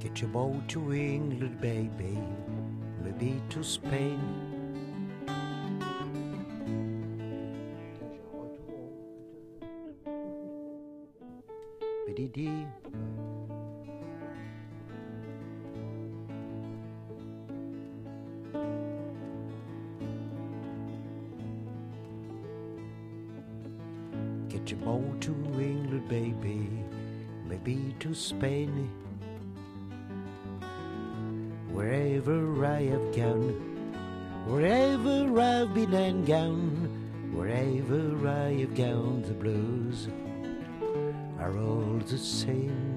Get your boat to England, baby, maybe to Spain. Biddy. Get your boat to England, baby, maybe to Spain. Wherever I have gone, wherever I've been and gone, wherever I have gone, the blues are all the same.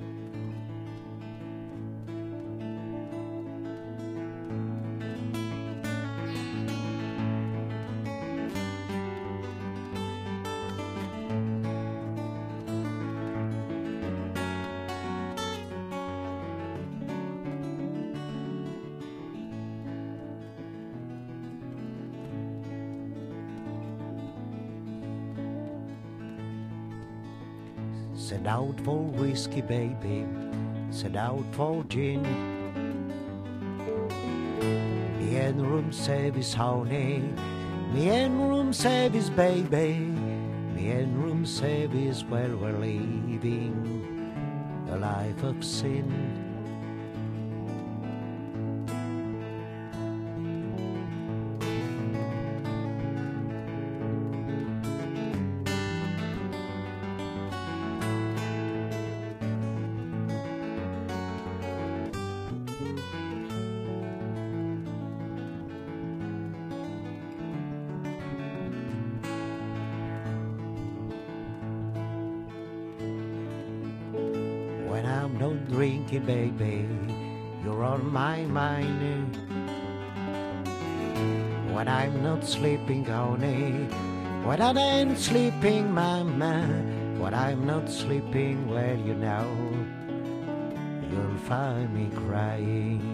Set out for whiskey, baby, set out for gin. Me and room service, honey, me and room service, baby, me and room service, while we're living a life of sin. When I'm not drinking, baby, you're on my mind. When I'm not sleeping, honey, when I ain't sleeping, mama, when I'm not sleeping, well, you know, you'll find me crying.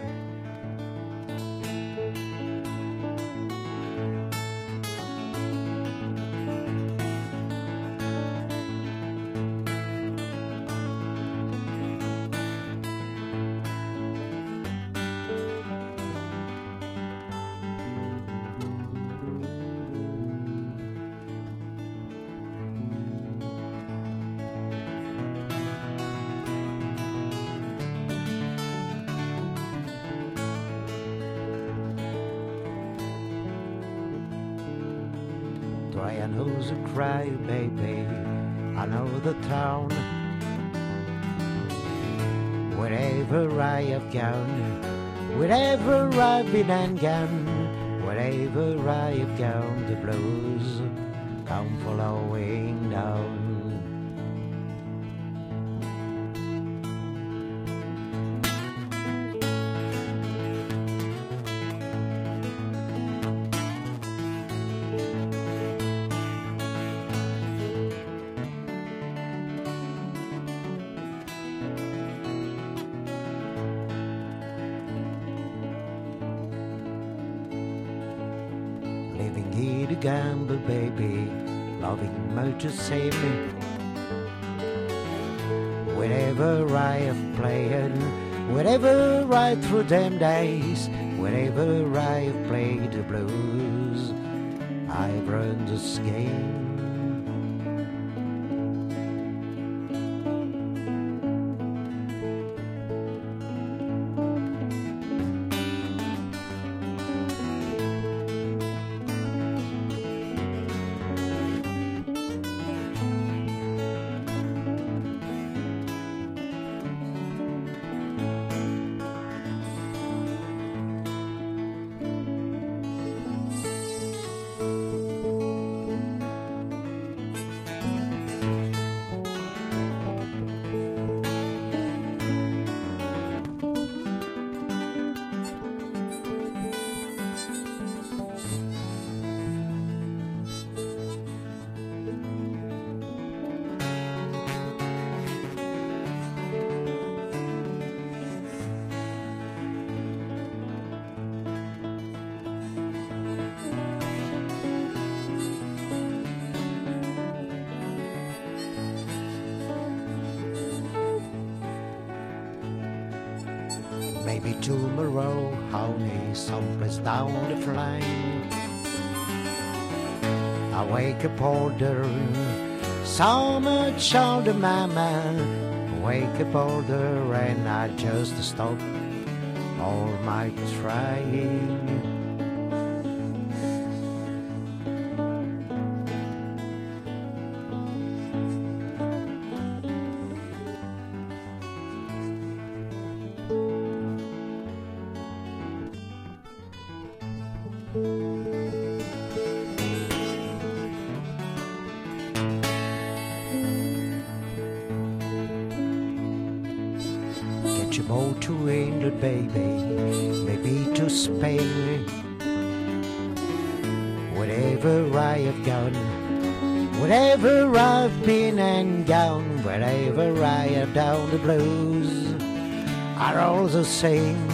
I know the cry, baby, I know the town. Wherever I have gone, wherever I've been and gone, wherever I have gone, the blues come following down. Living here to gamble, baby, loving much the same. Wherever I have played, wherever I through them days, wherever I have played the blues, I've run this game. tomorrow, honey, someplace down the line. I wake up older, so much older, mama. Wake up older, and I just stop all my trying. Get your boat to England, baby, maybe to Spain. Wherever I have gone, wherever I've been and gone, wherever I have done, the blues are all the same.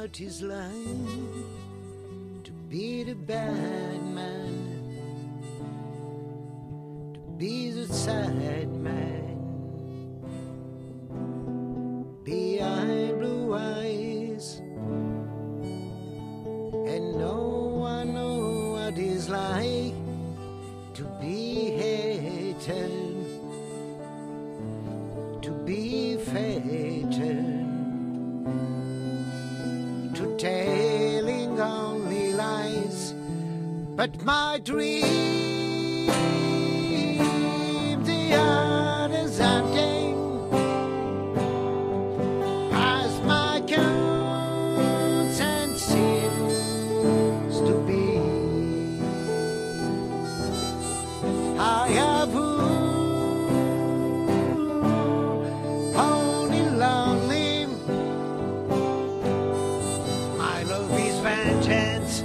what it's like to be the bad man, to be the sad man, behind blue eyes, and no one knows what it's like to be hated, to be fated, to telling only lies. But my dream, the others ending, as my conscience seems to be. I have only lonely. My love is vengeance,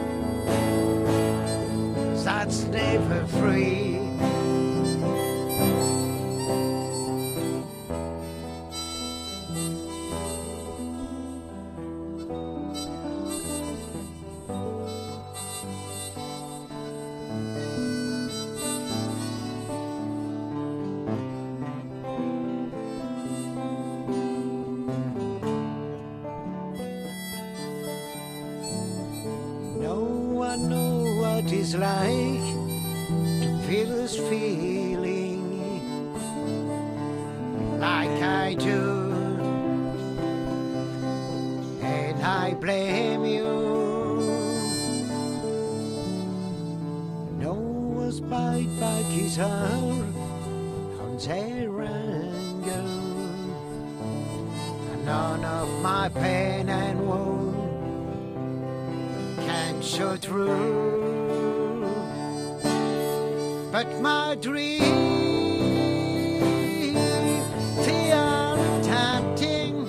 that's never free. No one knows what it's like to feel this feeling like I do, and I blame you. No one's bite back his heart on their anger, and none of my pain and woe can show through. But my dream, they are tempting,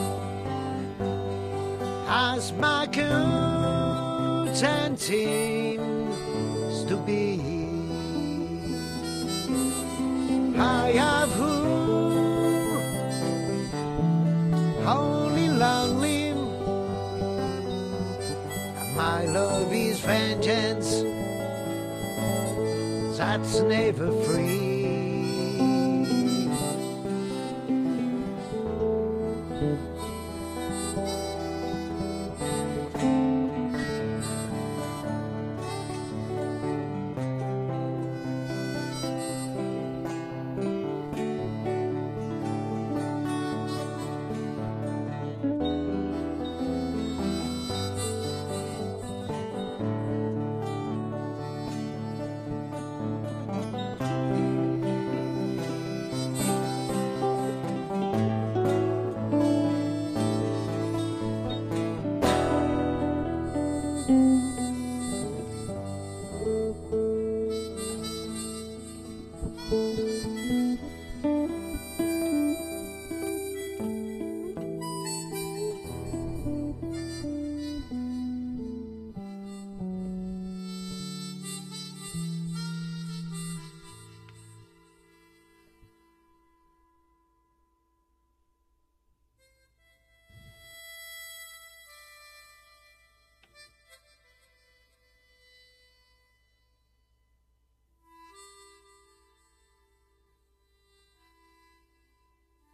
as my conscience seems to be. I have only lonely. My love is vengeance, that's never free.